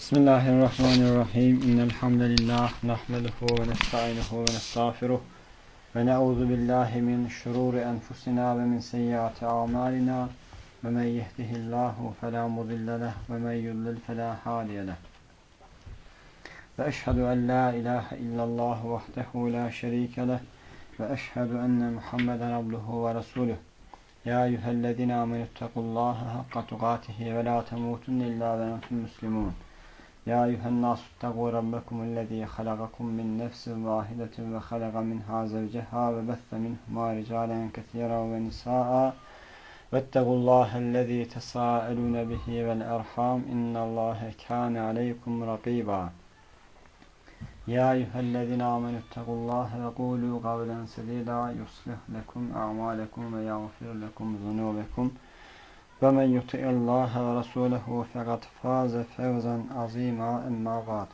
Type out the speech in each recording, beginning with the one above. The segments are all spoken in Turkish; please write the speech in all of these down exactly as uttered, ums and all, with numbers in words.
Bismillahirrahmanirrahim. İnnel hamdelellahi nahmeduhu ve nestainuhu ve nestağfiruh ve na'udzu billahi min şururi enfusina ve min seyyiati a'malina. Ve men yehdihillahu fela mudille leh ve men yudlil fela hadiye leh. Ve eşhedü en la ilahe illallah vahdehu la şerike leh ve eşhedü enne Muhammeden abduhu ve resuluh. Ya eyyühellezine amenüttekullaha hakka tukatihi ve la temutunne illa ve entum muslimun. Ya eyyühennâsü ittegû rabbekumullezî halagakum min nefsin vâhidetin ve halaga minhâ zevceha ve besse minhumâ ricâlen kesîran ve nisâ'a vettegullâhellezî tesâelûne bihi vel erhâm innallâhe kâne aleykum rakîbâ. Ya eyyühellezîne amenüttekullâhe ve kûlû kavlen sedîdâ yuslih lekum a'mâlekum ve yağfir lekum zunûbekum. Ve men yuti'illâhe ve rasûlehu fekad fâze fevzen azîmâ emmâ gâd.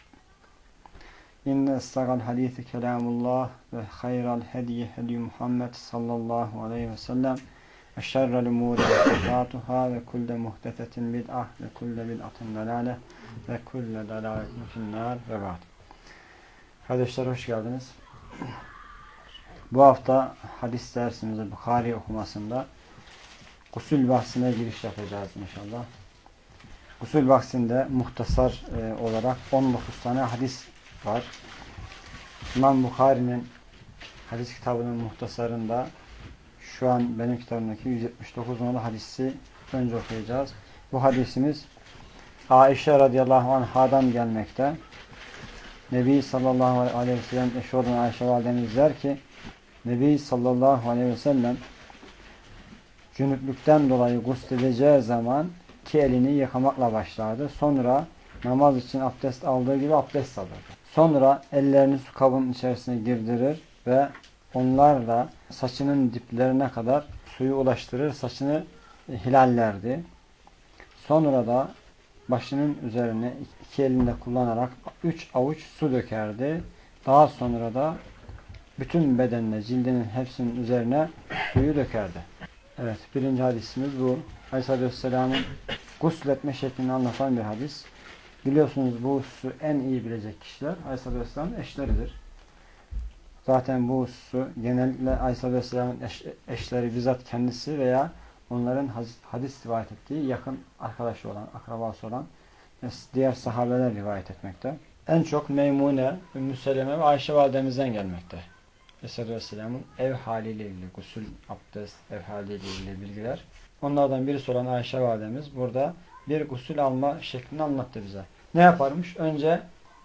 İnne istagal hadîsi kelâmullah ve hayral hediye hediye Muhammed sallallahu aleyhi ve sellem ve şerrel umûri muhtesâtuhâ ve kulle muhtesetin bid'ah ve kulle bid'atin dalâleh ve kulle dalâletin finnâr ve ba'd. Kardeşler hoş geldiniz. Bu hafta hadis dersimizde Bukhari okumasında gusül bahsine giriş yapacağız inşallah. Gusül bahsinde muhtasar e, olarak on dokuz tane hadis var. İmam Bukhari'nin hadis kitabının muhtasarında şu an benim kitabımdaki yüz yetmiş dokuz numaralı hadisi önce okuyacağız. Bu hadisimiz Aişe radıyallahu anhadan gelmekte. Nebi sallallahu aleyhi ve sellem eşi olan Ayşe validemiz der ki Nebi sallallahu aleyhi ve sellem cünüplükten dolayı gusledeceği zaman iki elini yıkamakla başlardı. Sonra namaz için abdest aldığı gibi abdest alırdı. Sonra ellerini su kabının içerisine girdirir ve onlarla saçının diplerine kadar suyu ulaştırır, saçını hilallerdi. Sonra da başının üzerine iki elinde kullanarak üç avuç su dökerdi. Daha sonra da bütün bedenine, cildinin hepsinin üzerine suyu dökerdi. Evet, birinci hadisimiz bu. Aleyhisselatü Vesselam'ın gusletme şeklini anlatan bir hadis. Biliyorsunuz bu hususu en iyi bilecek kişiler Aleyhisselatü Vesselam'ın eşleridir. Zaten bu hususu genellikle Aleyhisselatü Vesselam'ın eş, eşleri bizzat kendisi veya onların hadis rivayet ettiği yakın arkadaşı olan, akrabası olan diğer sahabeler rivayet etmekte. En çok Meymune, Ümmü Seleme ve Ayşe validemizden gelmekte. Aleyhisselatü Vesselam'ın ev haliyle ilgili, gusül, abdest, ev haliyle ilgili bilgiler. Onlardan birisi olan Ayşe validemiz burada bir gusül alma şeklini anlattı bize. Ne yaparmış? Önce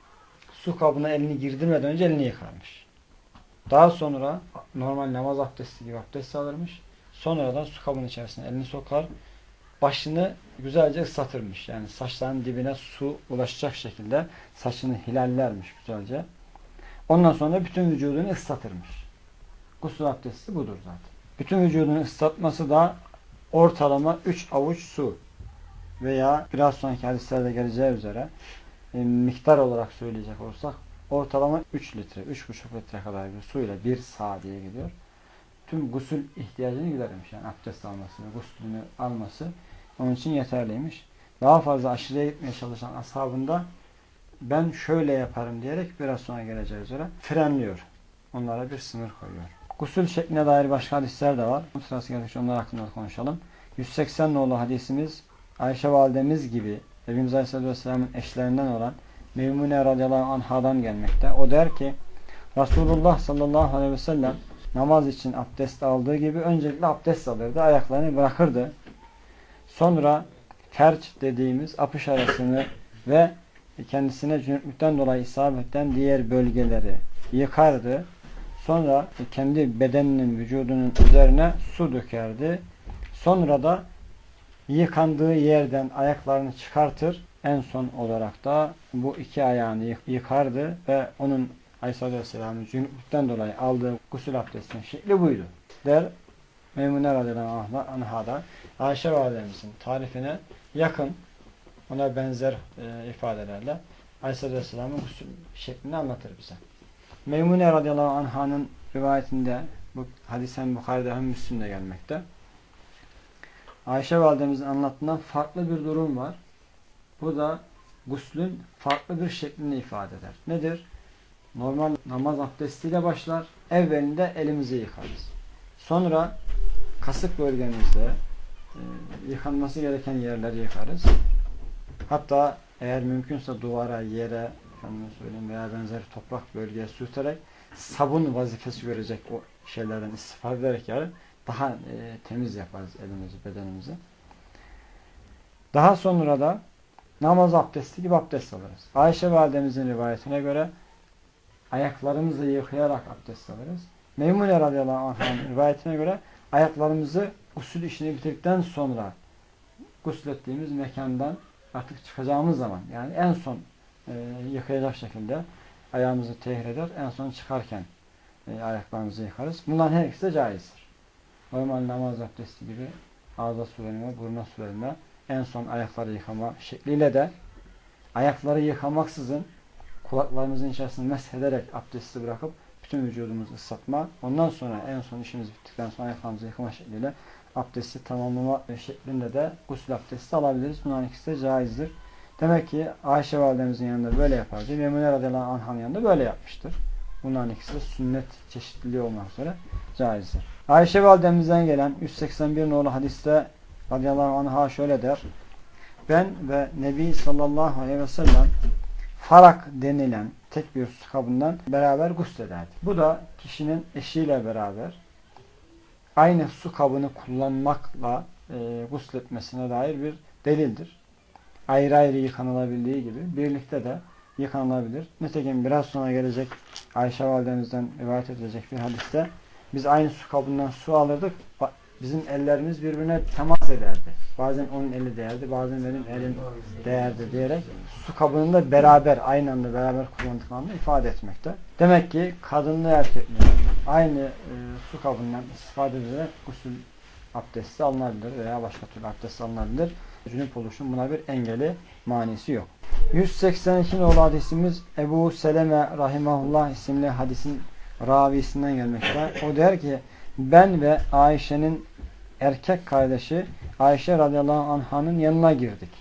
su kabına elini girdirmeden önce elini yıkarmış. Daha sonra normal namaz abdesti gibi abdest alırmış. Sonra da su kabının içerisine elini sokar. Başını güzelce ıslatırmış. Yani saçlarının dibine su ulaşacak şekilde saçını hilallermiş güzelce. Ondan sonra bütün vücudunu ıslatırmış. Gusül abdesti budur zaten. Bütün vücudunu ıslatması da ortalama üç avuç su veya biraz sonraki hadislerde geleceği üzere e, miktar olarak söyleyecek olursak ortalama üç litre, üç buçuk litre kadar bir suyla bir saat diye gidiyor. Tüm gusül ihtiyacını gidermiş. Yani abdest alması, guslünü alması onun için yeterliymiş. Daha fazla aşırıya gitmeye çalışan ashabında ben şöyle yaparım diyerek biraz sonra geleceği üzere frenliyor. Onlara bir sınır koyuyor. Gusül şekline dair başka hadisler de var. Sırası geldikçe onlar hakkında konuşalım. yüz seksen nolu hadisimiz Ayşe validemiz gibi Efendimiz Aleyhisselatü Vesselam'ın eşlerinden olan Meymune radıyallahu anhadan gelmekte. O der ki Resulullah sallallahu aleyhi ve sellem namaz için abdest aldığı gibi öncelikle abdest alırdı. Ayaklarını bırakırdı. Sonra ferç dediğimiz apış arasını ve kendisine cünüplükten dolayı isabetten diğer bölgeleri yıkardı. Sonra kendi bedeninin, vücudunun üzerine su dökerdi. Sonra da yıkandığı yerden ayaklarını çıkartır. En son olarak da bu iki ayağını yıkardı ve onun Aleyhisselatü Vesselam'ın cünüplükten dolayı aldığı gusül abdestinin şekli buydu. Der Meymune radıyallahu anh'a Ayşe validemizin tarifine yakın ona benzer e, ifadelerle Aleyhisselatü Vesselam'ın gusül şeklini anlatır bize. Meymune radıyallahu anh'ın rivayetinde bu hadisen Bukhari'de hem Müslim'de gelmekte. Ayşe validemizin anlattığından farklı bir durum var. Bu da guslün farklı bir şeklini ifade eder. Nedir? Normal namaz abdestiyle başlar. Evvelinde elimizi yıkarız. Sonra kasık bölgemizde e, yıkanması gereken yerleri yıkarız. Hatta eğer mümkünse duvara, yere, söyleyeyim veya benzeri toprak bölgeye sürterek sabun vazifesi görecek o şeylerden istifade ederek yani daha e, temiz yaparız elimizi, bedenimizi. Daha sonra da namaz abdesti gibi abdest alırız. Ayşe validemizin rivayetine göre ayaklarımızı yıkayarak abdest alırız. Meymune radıyallahu anh'ın rivayetine göre ayaklarımızı gusül işini bitirdikten sonra guslettiğimiz mekandan artık çıkacağımız zaman yani en son e, yıkayacak şekilde ayağımızı tehir eder. En son çıkarken e, ayaklarımızı yıkarız. Bunların her ikisi de caizdir. Normal namaz abdesti gibi ağza su verme, buruna su verme, en son ayakları yıkama şekliyle de ayakları yıkamaksızın kulaklarımızın içerisine meshederek abdesti bırakıp bütün vücudumuzu ıslatma. Ondan sonra en son işimiz bittikten sonra ayaklarımızı yıkama şekliyle abdesti tamamlama şeklinde de gusül abdesti alabiliriz. Bunların ikisi de caizdir. Demek ki Ayşe validemizin yanında böyle yapardı. Memune radıyallahu anh'ın yanında böyle yapmıştır. Bunların ikisi de sünnet çeşitliliği olmak üzere caizdir. Ayşe validemizden gelen yüz seksen bir nolu hadiste radıyallahu anh'a şöyle der. Ben ve Nebi sallallahu aleyhi ve sellem farak denilen tek bir su kabından beraber guslederdik. Bu da kişinin eşiyle beraber aynı su kabını kullanmakla e, gusletmesine dair bir delildir. Ayrı ayrı yıkanılabildiği gibi birlikte de yıkanılabilir. Nitekim biraz sonra gelecek Ayşe validemizden rivayet edilecek bir hadiste biz aynı su kabından su alırdık. Bizim ellerimiz birbirine temas ederdi. Bazen onun eli değerdi, bazen benim elim değerdi diyerek su kabını da beraber, aynı anda beraber kullandıklarını ifade etmekte. Demek ki kadınlı erkekli aynı e, su kabından istifade ederek gusül abdesti alınabilir veya başka türlü abdest alınabilir. Cünüp oluşun buna bir engeli, manisi yok. yüz seksen iki nolu hadisimiz Ebu Seleme rahimahullah isimli hadisin ravisinden gelmekte. O der ki ben ve Ayşe'nin erkek kardeşi Ayşe radıyallahu anh'ın yanına girdik.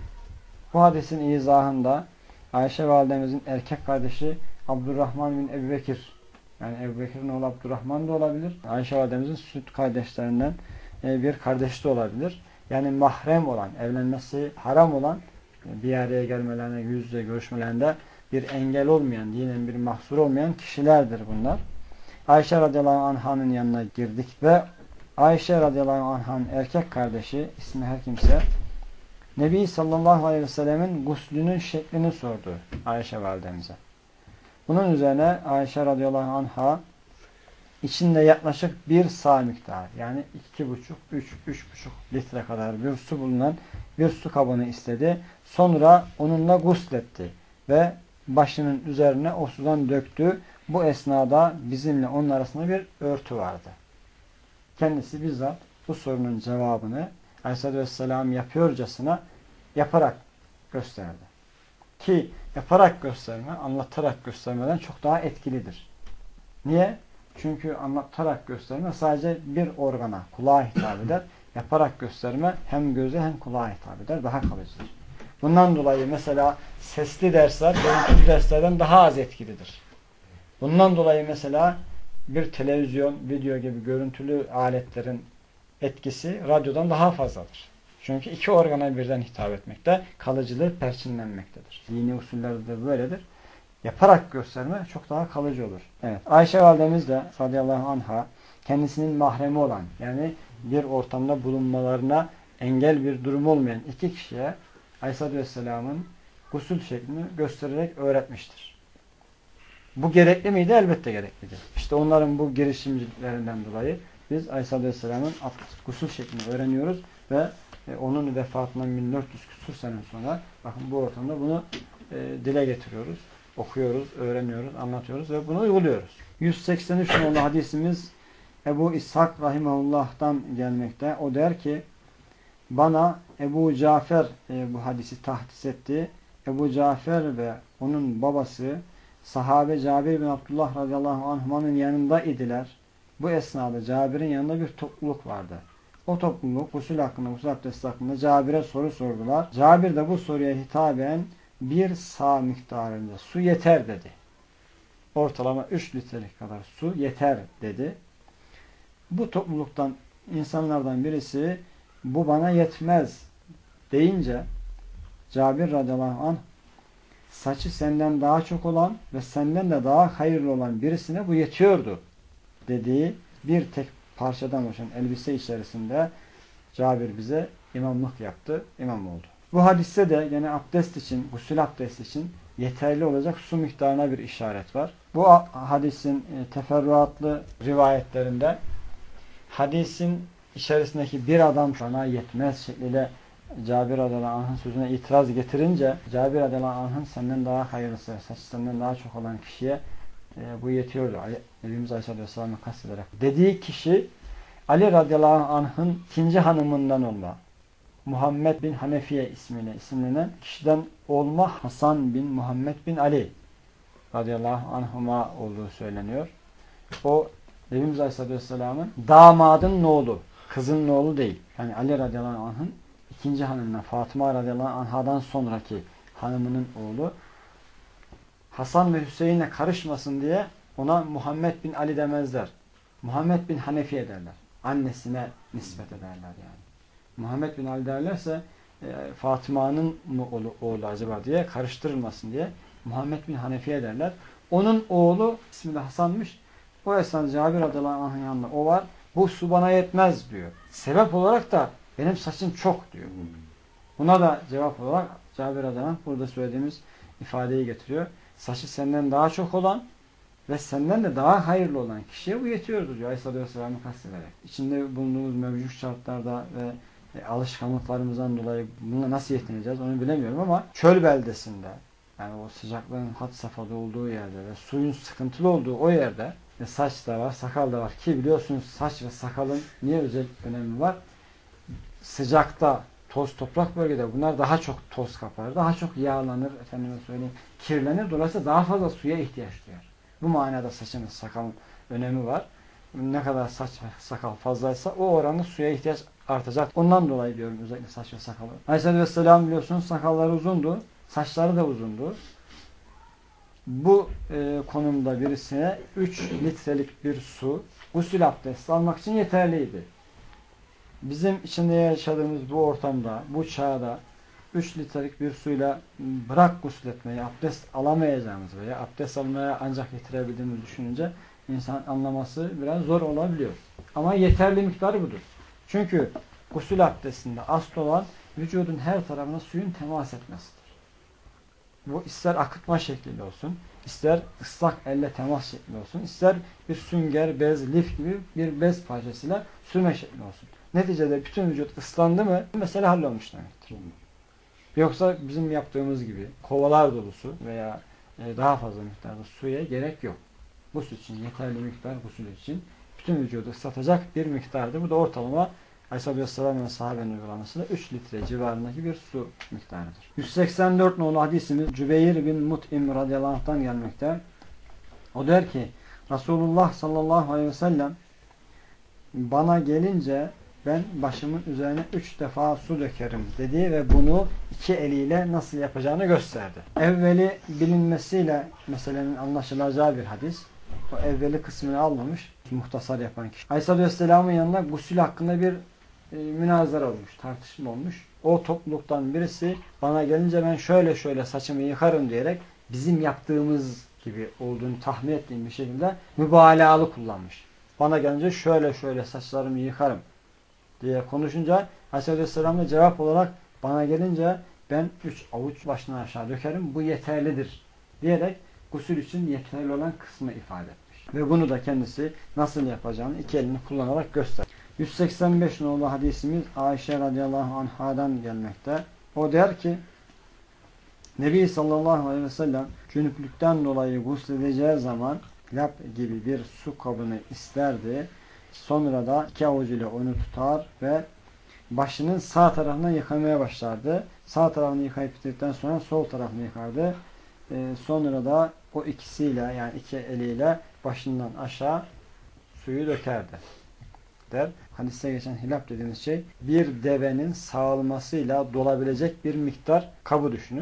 Bu hadisin izahında Ayşe validemizin erkek kardeşi Abdurrahman bin Ebu Bekir, yani Ebu Bekir'in oğlu Abdurrahman da olabilir. Ayşe validemizin süt kardeşlerinden bir kardeşi de olabilir. Yani mahrem olan, evlenmesi haram olan, bir araya gelmelerine, yüz yüze görüşmelerinde bir engel olmayan, dinen bir mahsur olmayan kişilerdir bunlar. Ayşe radıyallahu anh'ın yanına girdik ve Ayşe radıyallahu anh'ın erkek kardeşi, ismi her kimse, Nebi sallallahu aleyhi ve sellemin guslünün şeklini sordu Ayşe validemize. Bunun üzerine Ayşe radıyallahu anh'a içinde yaklaşık bir sağ miktar, yani iki buçuk, üç, üç buçuk litre kadar bir su bulunan bir su kabını istedi. Sonra onunla gusletti ve başının üzerine o sudan döktü. Bu esnada bizimle onun arasında bir örtü vardı. Kendisi bizzat bu sorunun cevabını Aleyhisselatü Vesselam yapıyorcasına yaparak gösterdi. Ki yaparak gösterme, anlatarak göstermeden çok daha etkilidir. Niye? Çünkü anlatarak gösterme sadece bir organa, kulağa hitap eder. Yaparak gösterme hem göze hem kulağa hitap eder. Daha kalıcıdır. Bundan dolayı mesela sesli dersler, görüntülü derslerden daha az etkilidir. Bundan dolayı mesela bir televizyon, video gibi görüntülü aletlerin etkisi radyodan daha fazladır. Çünkü iki organa birden hitap etmekte, kalıcılığı perçinlenmektedir. Dini usullerde de böyledir. Yaparak gösterme çok daha kalıcı olur. Evet. Ayşe validemiz de radıyallahu anha kendisinin mahremi olan, yani bir ortamda bulunmalarına engel bir durum olmayan iki kişiye Aleyhisselatü Vesselam'ın gusül şeklini göstererek öğretmiştir. Bu gerekli miydi? Elbette gereklidir. İşte onların bu girişimciliklerinden dolayı biz Aleyhisselatü Vesselam'ın gusül şeklini öğreniyoruz ve onun vefatından bin dört yüz küsur sene sonra bakın bu ortamda bunu e, dile getiriyoruz, okuyoruz, öğreniyoruz, anlatıyoruz ve bunu uyguluyoruz. yüz seksen üç nolu hadisimiz Ebu İshak rahimahullah'tan gelmekte. O der ki bana Ebu Cafer e, bu hadisi tahdis etti. Ebu Cafer ve onun babası sahabe Cabir bin Abdullah radıyallahu anh'ın yanında idiler. Bu esnada Cabir'in yanında bir topluluk vardı. O topluluk gusül hakkında, gusül abdesti hakkında Cabir'e soru sordular. Cabir de bu soruya hitaben bir sağ miktarında su yeter dedi. Ortalama üç litrelik kadar su yeter dedi. Bu topluluktan, insanlardan birisi bu bana yetmez deyince Cabir radıyallahu anh saçı senden daha çok olan ve senden de daha hayırlı olan birisine bu yetiyordu dediği bir tek parçadan oluşan elbise içerisinde Cabir bize imamlık yaptı, imam oldu. Bu hadiste de yine abdest için, gusül abdesti için yeterli olacak su miktarına bir işaret var. Bu hadisin teferruatlı rivayetlerinde hadisin içerisindeki bir adam sana yetmez şekliyle Cabir radıyallahu anh'ın sözüne itiraz getirince Cabir radıyallahu anh'ın senden daha hayırlısı, saç senden daha çok olan kişiye e, bu yetiyordu. Nebimiz Aleyhisselatü Vesselam'ı kastederek. Dediği kişi Ali radıyallahu anh'ın ikinci hanımından olma, Muhammed bin Hanefiye ismiyle isimlenen kişiden olma Hasan bin Muhammed bin Ali radıyallahu anhuma olduğu söyleniyor. O Nebimiz Aleyhisselatü Vesselam'ın damadın oğlu, kızın oğlu değil. Yani Ali radıyallahu anh'ın ikinci hanımına Fatıma radıyallahu anhadan sonraki hanımının oğlu. Hasan ve Hüseyin'le karışmasın diye ona Muhammed bin Ali demezler. Muhammed bin Hanefiye derler. Annesine nispet ederler yani. Muhammed bin Ali derlerse e, Fatıma'nın mı oğlu, oğlu acaba diye karıştırılmasın diye Muhammed bin Hanefiye derler. Onun oğlu ismi de Hasan'mış. O esnada Cabir radıyallahu anh'ın yanında o var. Bu su bana yetmez diyor. Sebep olarak da benim saçım çok diyor. Buna da cevap olarak Cabir radıyallahu anh burada söylediğimiz ifadeyi getiriyor. Saçı senden daha çok olan ve senden de daha hayırlı olan kişiye bu yetiyordu diyor Aleyhisselatü Vesselam'ı kastederek. İçinde bulunduğumuz mevcut şartlarda ve e, alışkanlıklarımızdan dolayı bununla nasıl yetineceğiz onu bilemiyorum ama çöl beldesinde yani o sıcaklığın had safhada olduğu yerde ve suyun sıkıntılı olduğu o yerde ve saç da var, sakal da var ki biliyorsunuz saç ve sakalın niye özel önemi var? Sıcakta, toz toprak bölgede bunlar daha çok toz kapar, daha çok yağlanır, efendime söyleyeyim, kirlenir. Dolayısıyla daha fazla suya ihtiyaç duyar. Bu manada saçın, sakalın önemi var. Ne kadar saç ve sakal fazlaysa o oranda suya ihtiyaç artacak. Ondan dolayı diyorum özellikle saç ve sakalı. Aleyhisselatü Vesselam biliyorsunuz sakalları uzundu, saçları da uzundu. Bu e, konumda birisine üç litrelik bir su gusül abdesti almak için yeterliydi. Bizim içinde yaşadığımız bu ortamda, bu çağda üç litrelik bir suyla bırak gusül etmeyi, abdest alamayacağımız veya abdest almaya ancak getirebildiğimizi düşününce insan anlaması biraz zor olabiliyor. Ama yeterli miktarı budur. Çünkü gusül abdestinde asıl olan vücudun her tarafına suyun temas etmesidir. Bu ister akıtma şeklinde olsun, ister ıslak elle temas şeklinde olsun, ister bir sünger, bez, lif gibi bir bez parçasıyla sürme şeklinde olsun. Neticede bütün vücut ıslandı mı mesele hallolmuş demektir. Yoksa bizim yaptığımız gibi kovalar dolusu veya daha fazla miktarda suya gerek yok. Gusül için yeterli miktar gusül için bütün vücudu ıslatacak bir miktardır. Bu da ortalama Aleyhisselatü Vesselam ve sahabenin uygulamasıyla üç litre civarındaki bir su miktarıdır. yüz seksen dört nolu hadisimiz Cübeyr bin Mut'im radıyallahu anh'tan gelmekte. O der ki Resulullah sallallahu aleyhi ve sellem bana gelince ben başımın üzerine üç defa su dökerim dedi ve bunu iki eliyle nasıl yapacağını gösterdi. Evveli bilinmesiyle meselenin anlaşılacağı bir hadis. O evveli kısmını almamış, muhtasar yapan kişi. Aleyhisselatü Vesselam'ın yanında gusül hakkında bir e, münazara olmuş, tartışma olmuş. O topluluktan birisi bana gelince ben şöyle şöyle saçımı yıkarım diyerek bizim yaptığımız gibi olduğunu tahmin ettiğim bir şekilde mübalağalı kullanmış. Bana gelince şöyle şöyle saçlarımı yıkarım diye konuşunca Aleyhisselatü Vesselam da cevap olarak bana gelince ben üç avuç başına aşağı dökerim bu yeterlidir diyerek gusül için yeterli olan kısmı ifade etmiş. Ve bunu da kendisi nasıl yapacağını iki elini kullanarak göster. yüz seksen beş nolu hadisimiz Ayşe radıyallahu anhadan gelmekte. O der ki Nebi sallallahu aleyhi ve sellem cünüplükten dolayı gusledeceği zaman lap gibi bir su kabını isterdi. Sonra da iki avucuyla onu tutar ve başının sağ tarafından yıkamaya başlardı. Sağ tarafını yıkayıp bitirdikten sonra sol tarafını yıkardı. Ee, sonra da o ikisiyle yani iki eliyle başından aşağı suyu dökerdi. Der. Hadiste geçen hilap dediğimiz şey bir devenin sağılmasıyla dolabilecek bir miktar kabı düşünün.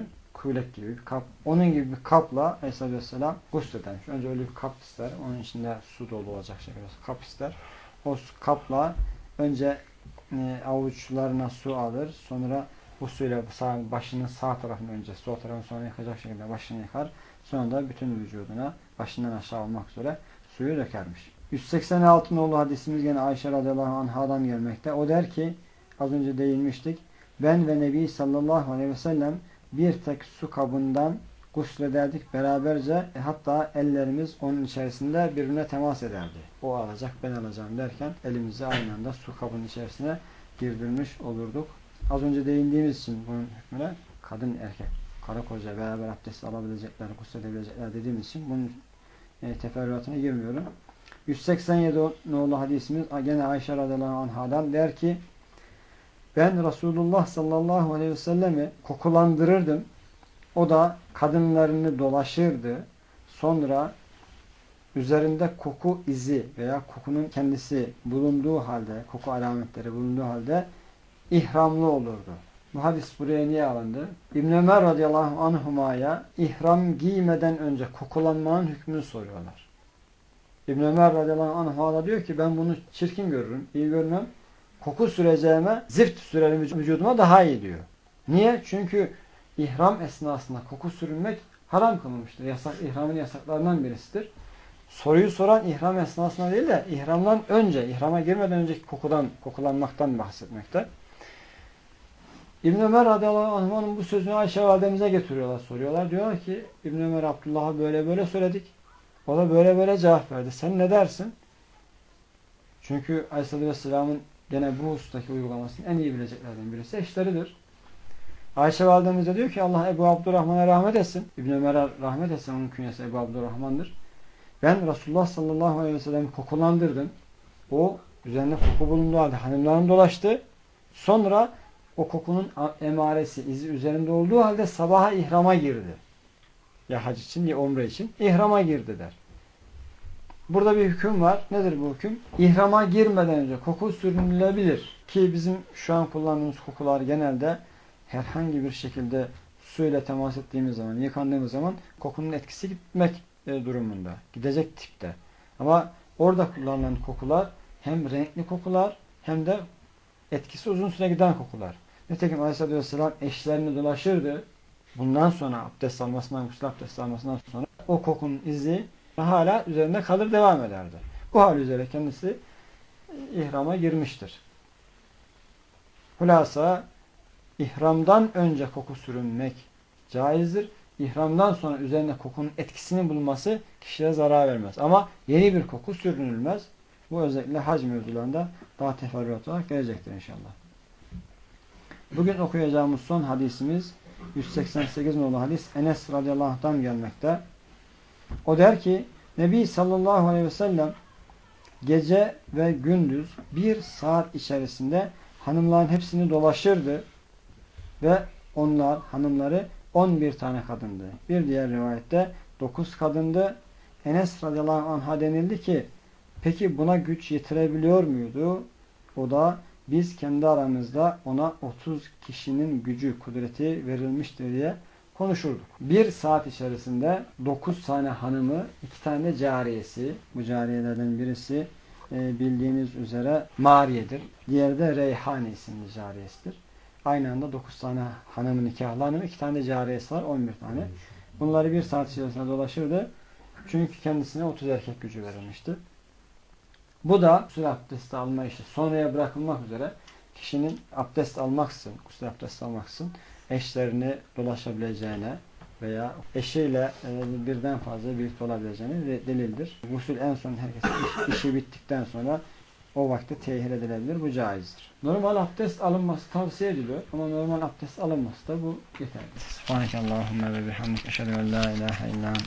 külek gibi bir kap. Onun gibi bir kapla Aleyhisselatü Vesselam gusledermiş. Önce öyle bir kap ister. Onun içinde su dolu olacak şekilde kap ister. O kapla önce e, avuçlarına su alır. Sonra bu suyla sağ, başının sağ tarafını önce sol tarafını sonra yıkacak şekilde başını yıkar. Sonra da bütün vücuduna başından aşağı olmak üzere suyu dökermiş. yüz seksen altı nolu hadisimiz gene Ayşe radıyallahu anhadan gelmekte. O der ki, az önce değinmiştik. Ben ve Nebi sallallahu aleyhi ve sellem bir tek su kabından guslederdik beraberce. E, hatta ellerimiz onun içerisinde birbirine temas ederdi. O alacak, ben alacağım derken elimizi aynı anda su kabının içerisine girdirmiş olurduk. Az önce değindiğimiz için bunun hükmüne kadın erkek, karı koca beraber abdest alabilecekler, gusledebilecekler dediğimiz için bunun e, teferruatına girmiyorum. yüz seksen yedi nolu hadisimiz gene Ayşe radıyallahu anhadan der ki, ben Resulullah sallallahu aleyhi ve sellemi kokulandırırdım. O da kadınlarını dolaşırdı. Sonra üzerinde koku izi veya kokunun kendisi bulunduğu halde, koku alametleri bulunduğu halde ihramlı olurdu. Bu hadis buraya niye alındı? İbn Ömer radıyallahu anhuma'ya ihram giymeden önce kokulanmanın hükmünü soruyorlar. İbn Ömer radıyallahu anhuma da diyor ki, ben bunu çirkin görürüm, iyi görmem. Koku süreceğime zift sürerim vücuduma daha iyi diyor. Niye? Çünkü ihram esnasında koku sürünmek haram kılınmıştır. Yasak, ihramın yasaklarından birisidir. Soruyu soran ihram esnasında değil de ihramdan önce, ihrama girmeden önceki kokudan, kokulanmaktan bahsetmekte. İbn Ömer radıyallahu anh'ın bu sözünü Ayşe validemize getiriyorlar, soruyorlar. Diyorlar ki, İbn Ömer Abdullah'a böyle böyle söyledik. O da böyle böyle cevap verdi. Sen ne dersin? Çünkü Aleyhisselatü Vesselam'ın gene bu husustaki uygulamasını en iyi bileceklerden birisi eşleridir. Ayşe validemiz de diyor ki, Allah Ebu Abdurrahman'a rahmet etsin. İbn Ömer'e rahmet etsin, onun künyesi Ebu Abdurrahman'dır. Ben Resulullah sallallahu aleyhi ve sellem'i kokulandırdım. O üzerinde koku bulunduğu halde hanımlarım dolaştı. Sonra o kokunun emaresi, izi üzerinde olduğu halde sabaha ihrama girdi. Ya hac için ya umre için ihrama girdi der. Burada bir hüküm var. Nedir bu hüküm? İhrama girmeden önce koku sürünülebilir. Ki bizim şu an kullandığımız kokular genelde herhangi bir şekilde suyla temas ettiğimiz zaman, yıkandığımız zaman kokunun etkisi gitmek durumunda. Gidecek tipte. Ama orada kullanılan kokular hem renkli kokular hem de etkisi uzun süre giden kokular. Nitekim Aleyhisselatü Vesselam eşlerini dolaşırdı. Bundan sonra abdest almasından, gusül abdest almasından sonra o kokunun izi hala üzerinde kalır, devam ederdi. Bu hal üzere kendisi ihrama girmiştir. Hulasa ihramdan önce koku sürünmek caizdir. İhramdan sonra üzerinde kokunun etkisini bulması kişiye zarar vermez. Ama yeni bir koku sürünülmez. Bu özellikle hac mevzularında daha teferruat olarak gelecektir inşallah. Bugün okuyacağımız son hadisimiz yüz seksen sekiz nolu hadis Enes radıyallahu anh'tan gelmekte. O der ki, Nebi sallallahu aleyhi ve sellem gece ve gündüz bir saat içerisinde hanımların hepsini dolaşırdı ve onlar, hanımları on bir tane kadındı. Bir diğer rivayette dokuz kadındı. Enes radıyallahu anh'a denildi ki, peki buna güç yetirebiliyor muydu? O da, biz kendi aramızda ona otuz kişinin gücü, kudreti verilmiştir diye konuşurduk. Bir saat içerisinde dokuz tane hanımı, iki tane cariyesi, bu cariyelerden birisi e, bildiğiniz üzere Mariye'dir. Diğeri de Reyhane isimli cariyesidir. Aynı anda dokuz tane hanımın nikahlı hanımı, iki tane cariyesi var, on bir tane. Bunları bir saat içerisinde dolaşırdı. Çünkü kendisine otuz erkek gücü verilmişti. Bu da gusül abdesti alma işi sonraya bırakılmak üzere kişinin abdest almaksın, gusül abdesti almaksın eşlerini dolaşabileceğine veya eşiyle e, birden fazla birlikte olabileceğine delildir. Gusül en son herkesin iş, işi bittikten sonra o vakte tehir edilebilir. Bu caizdir. Normal abdest alınması tavsiye ediliyor ama normal abdest alınması da bu yeterlidir. Subhanekallahümme ve bihamdik eşhedü en la ilahe illa